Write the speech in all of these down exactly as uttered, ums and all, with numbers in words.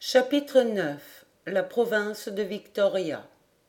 Chapitre neuf. La province de Victoria.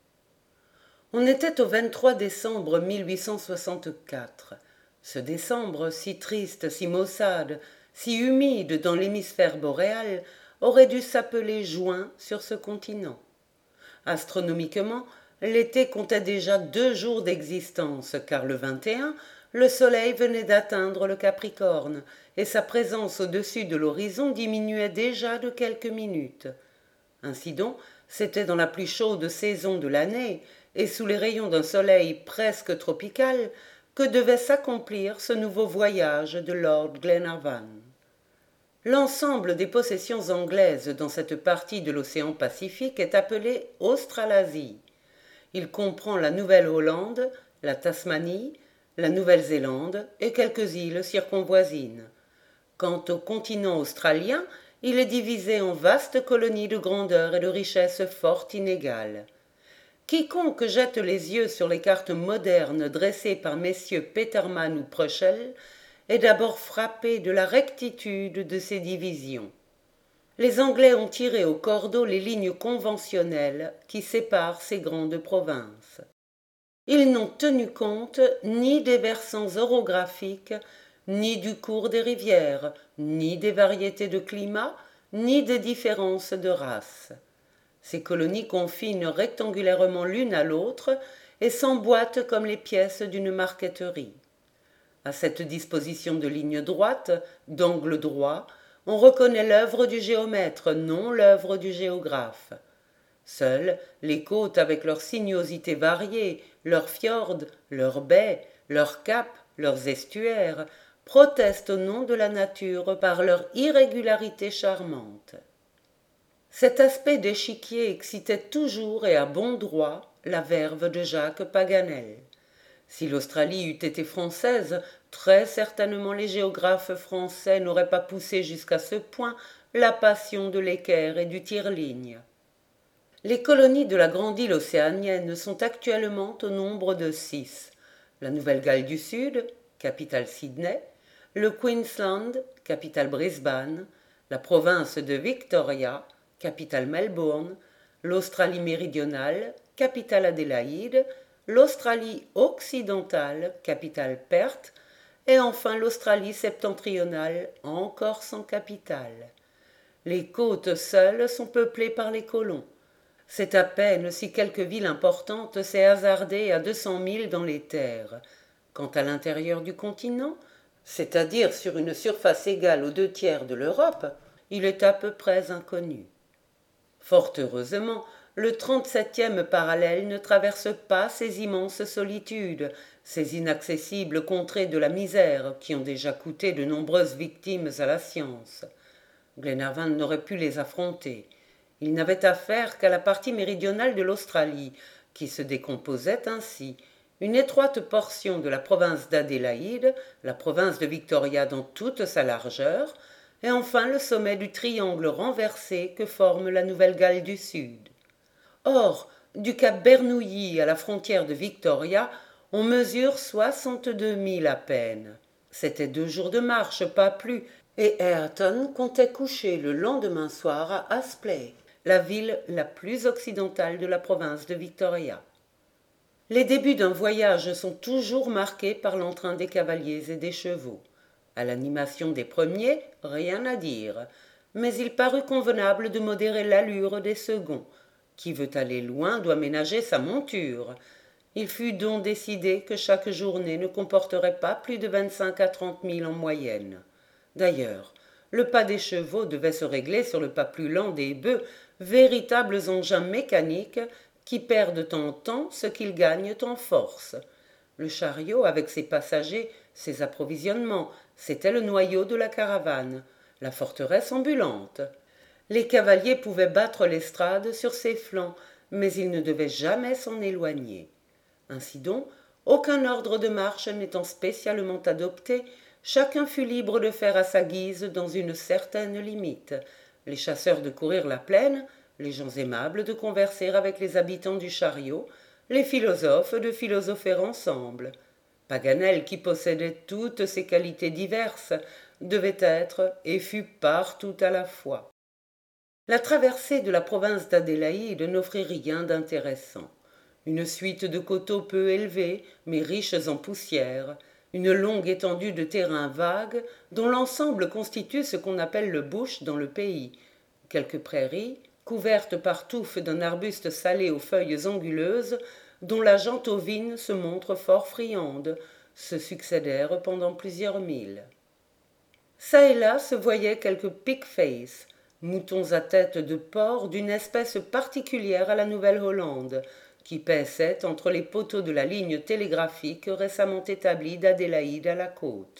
On était au vingt-trois décembre mille huit cent soixante-quatre. Ce décembre, si triste, si maussade, si humide dans l'hémisphère boréal, aurait dû s'appeler juin sur ce continent. Astronomiquement, l'été comptait déjà deux jours d'existence, car le vingt et un, le soleil venait d'atteindre le Capricorne, et sa présence au-dessus de l'horizon diminuait déjà de quelques minutes. Ainsi donc, c'était dans la plus chaude saison de l'année, et sous les rayons d'un soleil presque tropical, que devait s'accomplir ce nouveau voyage de Lord Glenarvan. L'ensemble des possessions anglaises dans cette partie de l'océan Pacifique est appelé Australasie. Il comprend la Nouvelle-Hollande, la Tasmanie, la Nouvelle-Zélande et quelques îles circonvoisines. Quant au continent australien, il est divisé en vastes colonies de grandeur et de richesse fort inégales. Quiconque jette les yeux sur les cartes modernes dressées par messieurs Petermann ou Preuchel est d'abord frappé de la rectitude de ces divisions. Les Anglais ont tiré au cordeau les lignes conventionnelles qui séparent ces grandes provinces. Ils n'ont tenu compte ni des versants orographiques, ni du cours des rivières, ni des variétés de climat, ni des différences de race. Ces colonies confinent rectangulairement l'une à l'autre et s'emboîtent comme les pièces d'une marqueterie. À cette disposition de lignes droites, d'angles droits, on reconnaît l'œuvre du géomètre, non l'œuvre du géographe. Seules les côtes avec leurs sinuosités variées, leurs fjords, leurs baies, leurs caps, leurs estuaires, protestent au nom de la nature par leur irrégularité charmante. Cet aspect d'échiquier excitait toujours et à bon droit la verve de Jacques Paganel. Si l'Australie eût été française, très certainement les géographes français n'auraient pas poussé jusqu'à ce point la passion de l'équerre et du tire-ligne. Les colonies de la grande île océanienne sont actuellement au nombre de six. La Nouvelle-Galles du Sud, capitale Sydney, le Queensland, capitale Brisbane, la province de Victoria, capitale Melbourne, l'Australie méridionale, capitale Adélaïde, l'Australie occidentale, capitale Perth, et enfin l'Australie septentrionale, encore sans capitale. Les côtes seules sont peuplées par les colons. C'est à peine si quelque ville importante s'est hasardée à deux cents milles dans les terres. Quant à l'intérieur du continent, c'est-à-dire sur une surface égale aux deux tiers de l'Europe, il est à peu près inconnu. Fort heureusement, le trente-septième parallèle ne traverse pas ces immenses solitudes, ces inaccessibles contrées de la misère qui ont déjà coûté de nombreuses victimes à la science. Glenarvan n'aurait pu les affronter. Il n'avait affaire qu'à la partie méridionale de l'Australie, qui se décomposait ainsi. Une étroite portion de la province d'Adélaïde, la province de Victoria dans toute sa largeur, et enfin le sommet du triangle renversé que forme la Nouvelle-Galles du Sud. Or, du cap Bernouilli à la frontière de Victoria, on mesure soixante-deux milles à peine. C'étaient deux jours de marche, pas plus, et Ayrton comptait coucher le lendemain soir à Aspley, la ville la plus occidentale de la province de Victoria. Les débuts d'un voyage sont toujours marqués par l'entrain des cavaliers et des chevaux. À l'animation des premiers, rien à dire, mais il parut convenable de modérer l'allure des seconds. Qui veut aller loin doit ménager sa monture. Il fut donc décidé que chaque journée ne comporterait pas plus de vingt-cinq à trente milles en moyenne. D'ailleurs, le pas des chevaux devait se régler sur le pas plus lent des bœufs, véritables engins mécaniques qui perdent en temps ce qu'ils gagnent en force. Le chariot, avec ses passagers, ses approvisionnements, c'était le noyau de la caravane, la forteresse ambulante. Les cavaliers pouvaient battre l'estrade sur ses flancs, mais ils ne devaient jamais s'en éloigner. Ainsi donc, aucun ordre de marche n'étant spécialement adopté, chacun fut libre de faire à sa guise dans une certaine limite. Les chasseurs de courir la plaine, les gens aimables de converser avec les habitants du chariot, les philosophes de philosopher ensemble. Paganel, qui possédait toutes ces qualités diverses, devait être et fut partout à la fois. La traversée de la province d'Adélaïde n'offrait rien d'intéressant. Une suite de coteaux peu élevés, mais riches en poussière, une longue étendue de terrain vague, dont l'ensemble constitue ce qu'on appelle le bush dans le pays, quelques prairies, couvertes par touffes d'un arbuste salé aux feuilles anguleuses, dont la jante ovine se montre fort friande, se succédèrent pendant plusieurs milles. Çà et là se voyaient quelques pig-faces, moutons à tête de porc d'une espèce particulière à la Nouvelle-Hollande, qui paissaient entre les poteaux de la ligne télégraphique récemment établie d'Adélaïde à la côte.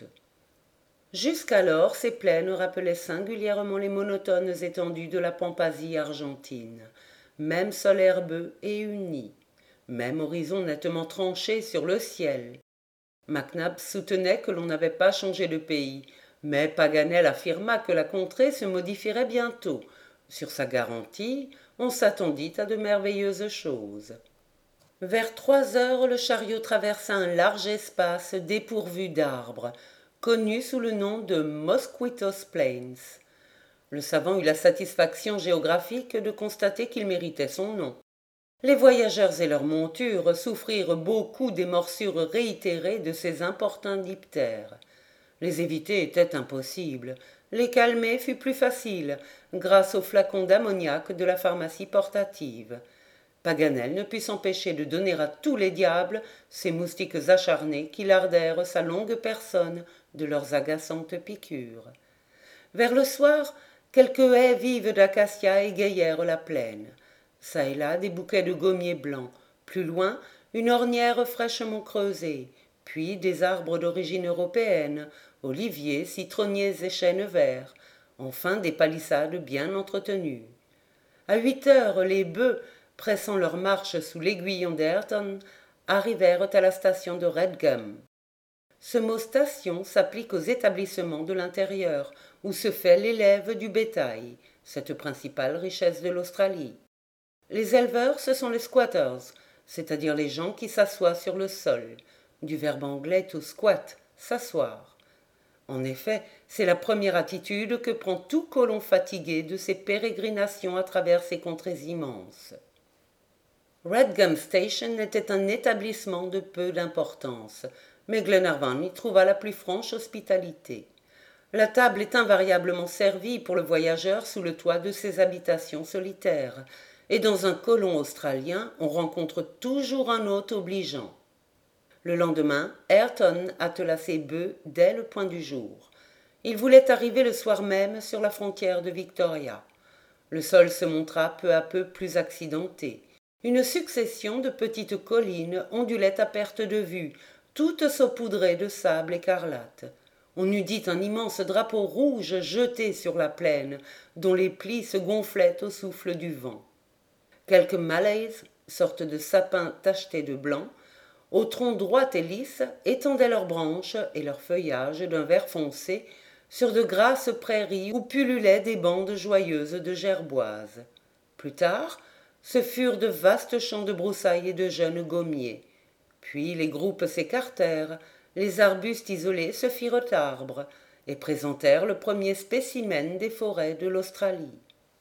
Jusqu'alors, ces plaines rappelaient singulièrement les monotones étendues de la Pampasie argentine, même sol herbeux et uni, même horizon nettement tranché sur le ciel. Mac Nabbs soutenait que l'on n'avait pas changé de pays, mais Paganel affirma que la contrée se modifierait bientôt. Sur sa garantie, on s'attendit à de merveilleuses choses. Vers trois heures, le chariot traversa un large espace dépourvu d'arbres, connu sous le nom de Mosquitos Plains. Le savant eut la satisfaction géographique de constater qu'il méritait son nom. Les voyageurs et leurs montures souffrirent beaucoup des morsures réitérées de ces importuns diptères. Les éviter était impossible. Les calmer fut plus facile, grâce aux flacons d'ammoniac de la pharmacie portative. Paganel ne put s'empêcher de donner à tous les diables ces moustiques acharnés qui lardèrent sa longue personne de leurs agaçantes piqûres. Vers le soir, quelques haies vives d'acacia égayèrent la plaine. Çà et là des bouquets de gommiers blancs, plus loin une ornière fraîchement creusée, puis des arbres d'origine européenne, oliviers, citronniers et chênes verts, enfin des palissades bien entretenues. À huit heures, les bœufs, pressant leur marche sous l'aiguillon d'Ayrton, arrivèrent à la station de Redgum. Ce mot station s'applique aux établissements de l'intérieur, où se fait l'élève du bétail, cette principale richesse de l'Australie. Les éleveurs, ce sont les squatters, c'est-à-dire les gens qui s'assoient sur le sol, du verbe anglais to squat, s'asseoir. En effet, c'est la première attitude que prend tout colon fatigué de ses pérégrinations à travers ces contrées immenses. Redgum Station était un établissement de peu d'importance, mais Glenarvan y trouva la plus franche hospitalité. La table est invariablement servie pour le voyageur sous le toit de ses habitations solitaires, et dans un colon australien, on rencontre toujours un hôte obligeant. Le lendemain, Ayrton attela ses bœufs dès le point du jour. Il voulait arriver le soir même sur la frontière de Victoria. Le sol se montra peu à peu plus accidenté. Une succession de petites collines ondulait à perte de vue, toutes saupoudrées de sable écarlate. On eût dit un immense drapeau rouge jeté sur la plaine, dont les plis se gonflaient au souffle du vent. Quelques malays, sortes de sapins tachetés de blanc, au tronc droit et lisse, étendaient leurs branches et leurs feuillages d'un vert foncé sur de grasses prairies où pullulaient des bandes joyeuses de gerboises. Plus tard, ce furent de vastes champs de broussailles et de jeunes gommiers. Puis les groupes s'écartèrent, les arbustes isolés se firent arbres et présentèrent le premier spécimen des forêts de l'Australie.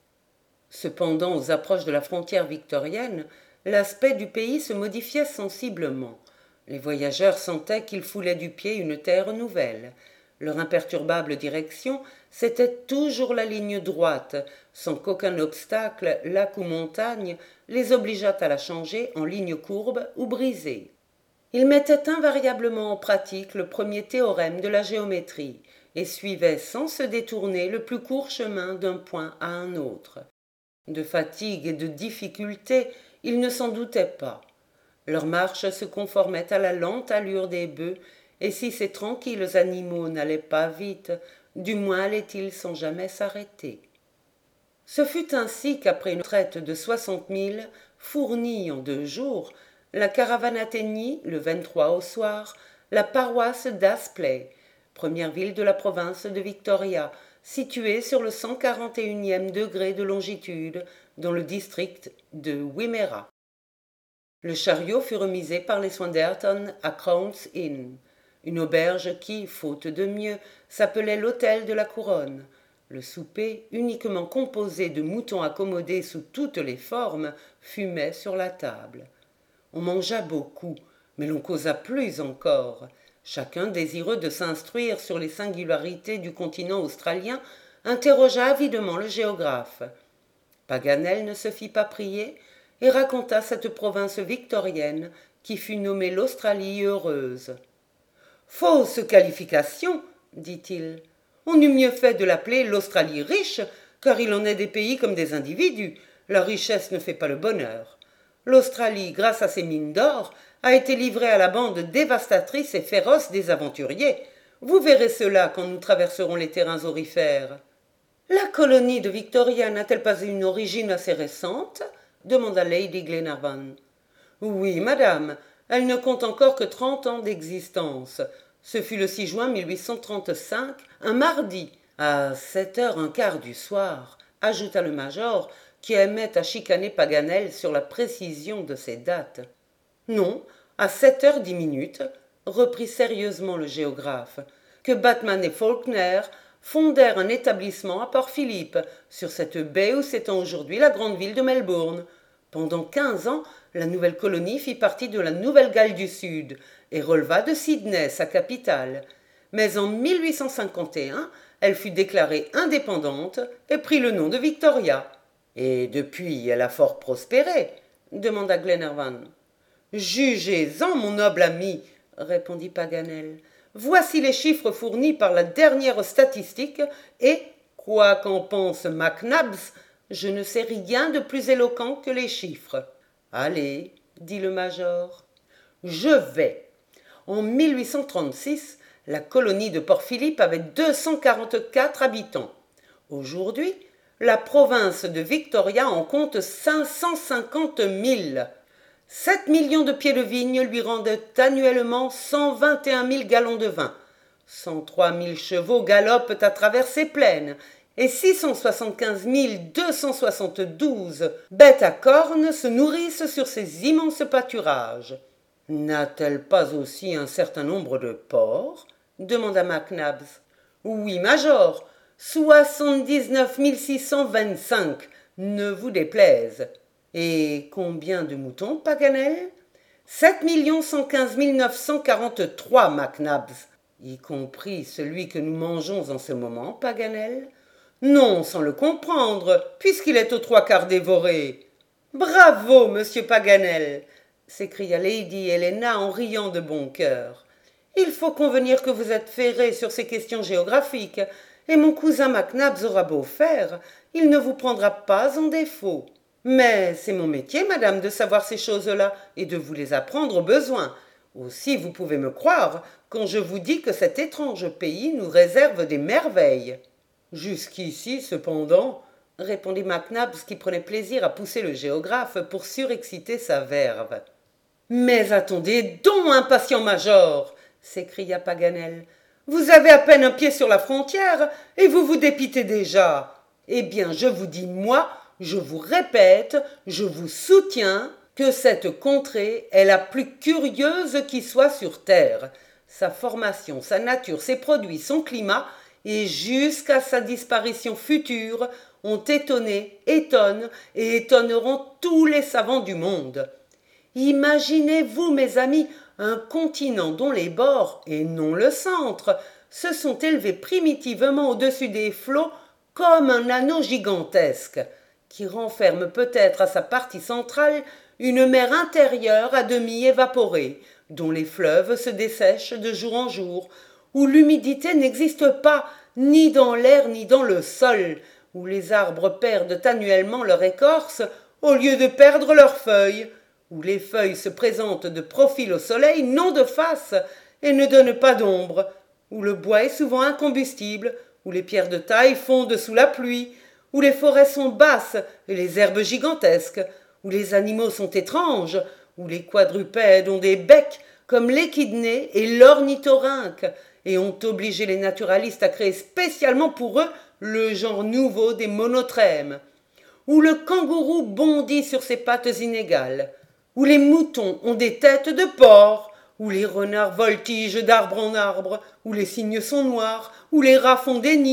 Cependant, aux approches de la frontière victorienne, l'aspect du pays se modifiait sensiblement. Les voyageurs sentaient qu'ils foulaient du pied une terre nouvelle. Leur imperturbable direction, c'était toujours la ligne droite, sans qu'aucun obstacle, lac ou montagne, les obligeât à la changer en ligne courbe ou brisée. Ils mettaient invariablement en pratique le premier théorème de la géométrie et suivaient sans se détourner le plus court chemin d'un point à un autre. De fatigue et de difficulté, ils ne s'en doutaient pas. Leur marche se conformait à la lente allure des bœufs, et si ces tranquilles animaux n'allaient pas vite, du moins allaient-ils sans jamais s'arrêter. Ce fut ainsi qu'après une traite de soixante milles, fournie en deux jours, la caravane atteignit, le vingt-trois au soir, la paroisse d'Aspley, première ville de la province de Victoria, située sur le cent quarante et unième degré de longitude, dans le district de Wimmera. Le chariot fut remisé par les soins d'Ayrton à Crown's Inn, une auberge qui, faute de mieux, s'appelait l'hôtel de la Couronne. Le souper, uniquement composé de moutons accommodés sous toutes les formes, fumait sur la table. On mangea beaucoup, mais l'on causa plus encore. Chacun, désireux de s'instruire sur les singularités du continent australien, interrogea avidement le géographe. Paganel ne se fit pas prier et raconta cette province victorienne qui fut nommée l'Australie heureuse. « Fausse qualification, dit-il. On eût mieux fait de l'appeler l'Australie riche, car il en est des pays comme des individus. La richesse ne fait pas le bonheur. L'Australie, grâce à ses mines d'or, a été livrée à la bande dévastatrice et féroce des aventuriers. Vous verrez cela quand nous traverserons les terrains aurifères. »« La colonie de Victoria n'a-t-elle pas une origine assez récente ?» demanda Lady Glenarvan. « Oui, madame, elle ne compte encore que trente ans d'existence. Ce fut le six juin mille huit cent trente-cinq, un mardi, à sept heures un quart du soir, ajouta le major, qui aimait à chicaner Paganel sur la précision de ces dates. Non, à sept heures dix minutes, reprit sérieusement le géographe, que Batman et Faulkner fondèrent un établissement à Port-Phillip, sur cette baie où s'étend aujourd'hui la grande ville de Melbourne. Pendant quinze ans, la nouvelle colonie fit partie de la Nouvelle-Galles du Sud et releva de Sydney, sa capitale. Mais en mille huit cent cinquante et un, elle fut déclarée indépendante et prit le nom de Victoria. « Et depuis, elle a fort prospéré ?» demanda Glenarvan. « Jugez-en, mon noble ami, » répondit Paganel. « Voici les chiffres fournis par la dernière statistique et, quoi qu'en pense Mac Nabbs, je ne sais rien de plus éloquent que les chiffres. »« Allez, » dit le major. « Je vais. En mille huit cent trente-six, la colonie de Port-Phillip avait deux cent quarante-quatre habitants. Aujourd'hui, la province de Victoria en compte cinq cent cinquante mille. Sept millions de pieds de vigne lui rendent annuellement cent vingt et un mille gallons de vin. cent trois mille chevaux galopent à travers ses plaines et six cent soixante-quinze mille deux cent soixante-douze bêtes à cornes se nourrissent sur ces immenses pâturages. N'a-t-elle pas aussi un certain nombre de porcs ? demanda Mac Nabbs. Oui, major, soixante-dix-neuf mille six cent vingt-cinq, ne vous déplaise. Et combien de moutons, Paganel ? Sept millions cent quinze mille neuf cent quarante-trois, Mac Nabbs, y compris celui que nous mangeons en ce moment, Paganel ? Non, sans le comprendre, puisqu'il est aux trois quarts dévoré. Bravo, monsieur Paganel, s'écria Lady Helena en riant de bon cœur. Il faut convenir que vous êtes ferré sur ces questions géographiques, et mon cousin Mac Nabbs aura beau faire, il ne vous prendra pas en défaut. Mais c'est mon métier, madame, de savoir ces choses-là, et de vous les apprendre au besoin. Aussi, vous pouvez me croire quand je vous dis que cet étrange pays nous réserve des merveilles. Jusqu'ici, cependant, répondit Mac Nabbs, qui prenait plaisir à pousser le géographe pour surexciter sa verve. Mais attendez donc, impatient major, s'écria Paganel. Vous avez à peine un pied sur la frontière et vous vous dépitez déjà. Eh bien, je vous dis, moi, je vous répète, je vous soutiens que cette contrée est la plus curieuse qui soit sur terre. Sa formation, sa nature, ses produits, son climat, et jusqu'à sa disparition future, ont étonné, étonnent et étonneront tous les savants du monde. Imaginez-vous, mes amis, un continent dont les bords, et non le centre, se sont élevés primitivement au-dessus des flots comme un anneau gigantesque, qui renferme peut-être à sa partie centrale une mer intérieure à demi évaporée, dont les fleuves se dessèchent de jour en jour, où l'humidité n'existe pas, ni dans l'air ni dans le sol, où les arbres perdent annuellement leur écorce au lieu de perdre leurs feuilles, où les feuilles se présentent de profil au soleil, non de face, et ne donnent pas d'ombre, où le bois est souvent incombustible, où les pierres de taille fondent sous la pluie, où les forêts sont basses et les herbes gigantesques, où les animaux sont étranges, où les quadrupèdes ont des becs comme l'échidné et l'ornithorynque, et ont obligé les naturalistes à créer spécialement pour eux le genre nouveau des monotrèmes, où le kangourou bondit sur ses pattes inégales, où les moutons ont des têtes de porc, où les renards voltigent d'arbre en arbre, où les cygnes sont noirs, où les rats font des nids,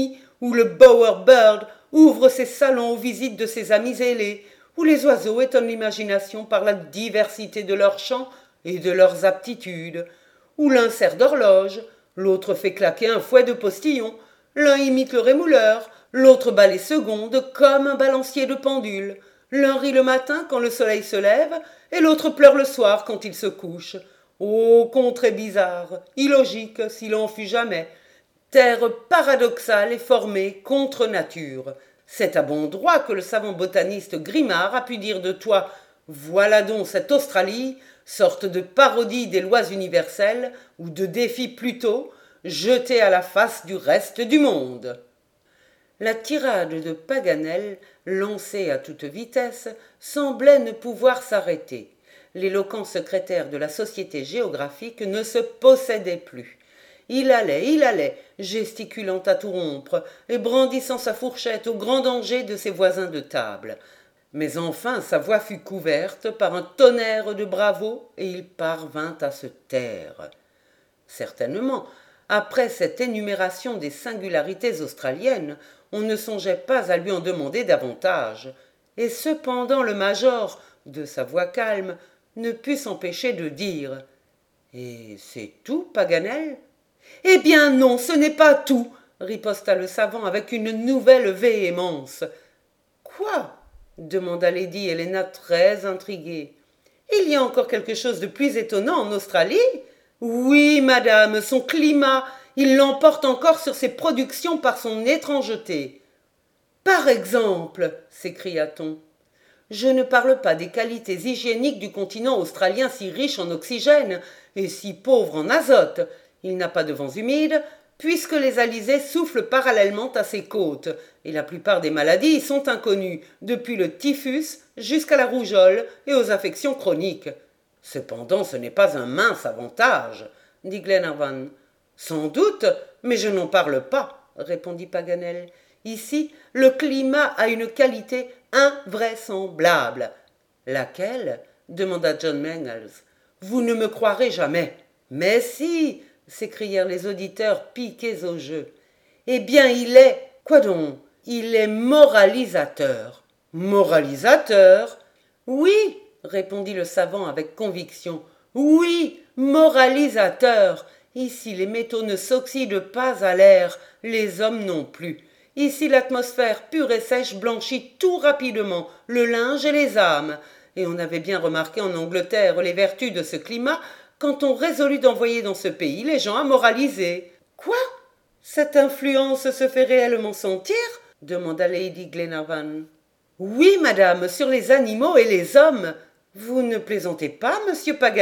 où le bowerbird ouvre ses salons aux visites de ses amis ailés, où les oiseaux étonnent l'imagination par la diversité de leurs chants et de leurs aptitudes, où l'un sert d'horloge, l'autre fait claquer un fouet de postillon, l'un imite le rémouleur, l'autre bat les secondes comme un balancier de pendule, l'un rit le matin quand le soleil se lève, et l'autre pleure le soir quand il se couche. Ô contrée bizarre, illogique s'il en fut jamais, terre paradoxale et formée contre nature. C'est à bon droit que le savant botaniste Grimard a pu dire de toi « Voilà donc cette Australie, sorte de parodie des lois universelles, ou de défi plutôt, jeté à la face du reste du monde. » La tirade de Paganel, lancée à toute vitesse, semblait ne pouvoir s'arrêter. L'éloquent secrétaire de la Société géographique ne se possédait plus. Il allait, il allait, gesticulant à tout rompre et brandissant sa fourchette au grand danger de ses voisins de table. Mais enfin sa voix fut couverte par un tonnerre de bravos et il parvint à se taire. Certainement, après cette énumération des singularités australiennes, on ne songeait pas à lui en demander davantage. Et cependant le major, de sa voix calme, ne put s'empêcher de dire « Et c'est tout, Paganel ?» « Eh bien non, ce n'est pas tout, » riposta le savant avec une nouvelle véhémence. « Quoi ?» demanda lady Helena très intriguée. « Il y a encore quelque chose de plus étonnant en Australie ? » ?»« Oui, madame, son climat, il l'emporte encore sur ses productions par son étrangeté. »« Par exemple » s'écria-t-on. « Je ne parle pas des qualités hygiéniques du continent australien si riche en oxygène et si pauvre en azote. Il n'a pas de vents humides, puisque les alizés soufflent parallèlement à ses côtes, et la plupart des maladies y sont inconnues, depuis le typhus jusqu'à la rougeole et aux affections chroniques. Cependant, ce n'est pas un mince avantage, dit Glenarvan. Sans doute, mais je n'en parle pas, répondit Paganel. Ici, le climat a une qualité invraisemblable. Laquelle? Demanda John Mangles. Vous ne me croirez jamais. Mais si, s'écrièrent les auditeurs piqués au jeu. Eh bien, il est, quoi donc? Il est moralisateur. Moralisateur? Oui, répondit le savant avec conviction. Oui, moralisateur. Ici, les métaux ne s'oxydent pas à l'air, les hommes non plus. Ici, l'atmosphère pure et sèche blanchit tout rapidement le linge et les âmes. Et on avait bien remarqué en Angleterre les vertus de ce climat quand on résolut d'envoyer dans ce pays les gens à moraliser. « Quoi? Cette influence se fait réellement sentir ?» demanda lady Glenarvan. « Oui, madame, sur les animaux et les hommes. Vous ne plaisantez pas, monsieur Paganel ?»«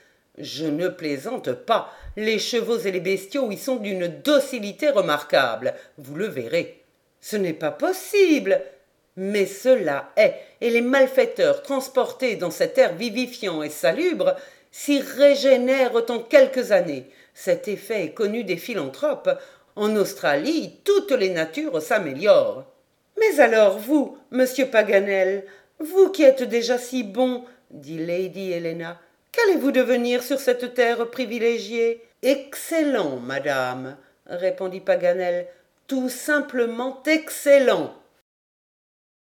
Je ne plaisante pas. Les chevaux et les bestiaux y sont d'une docilité remarquable. Vous le verrez. »« Ce n'est pas possible. » Mais cela est, et les malfaiteurs transportés dans cet air vivifiant et salubre s'y régénèrent en quelques années. Cet effet est connu des philanthropes. En Australie, toutes les natures s'améliorent. Mais alors vous, monsieur Paganel, vous qui êtes déjà si bon, dit lady Helena, qu'allez-vous devenir sur cette terre privilégiée? Excellent, madame, répondit Paganel, tout simplement excellent.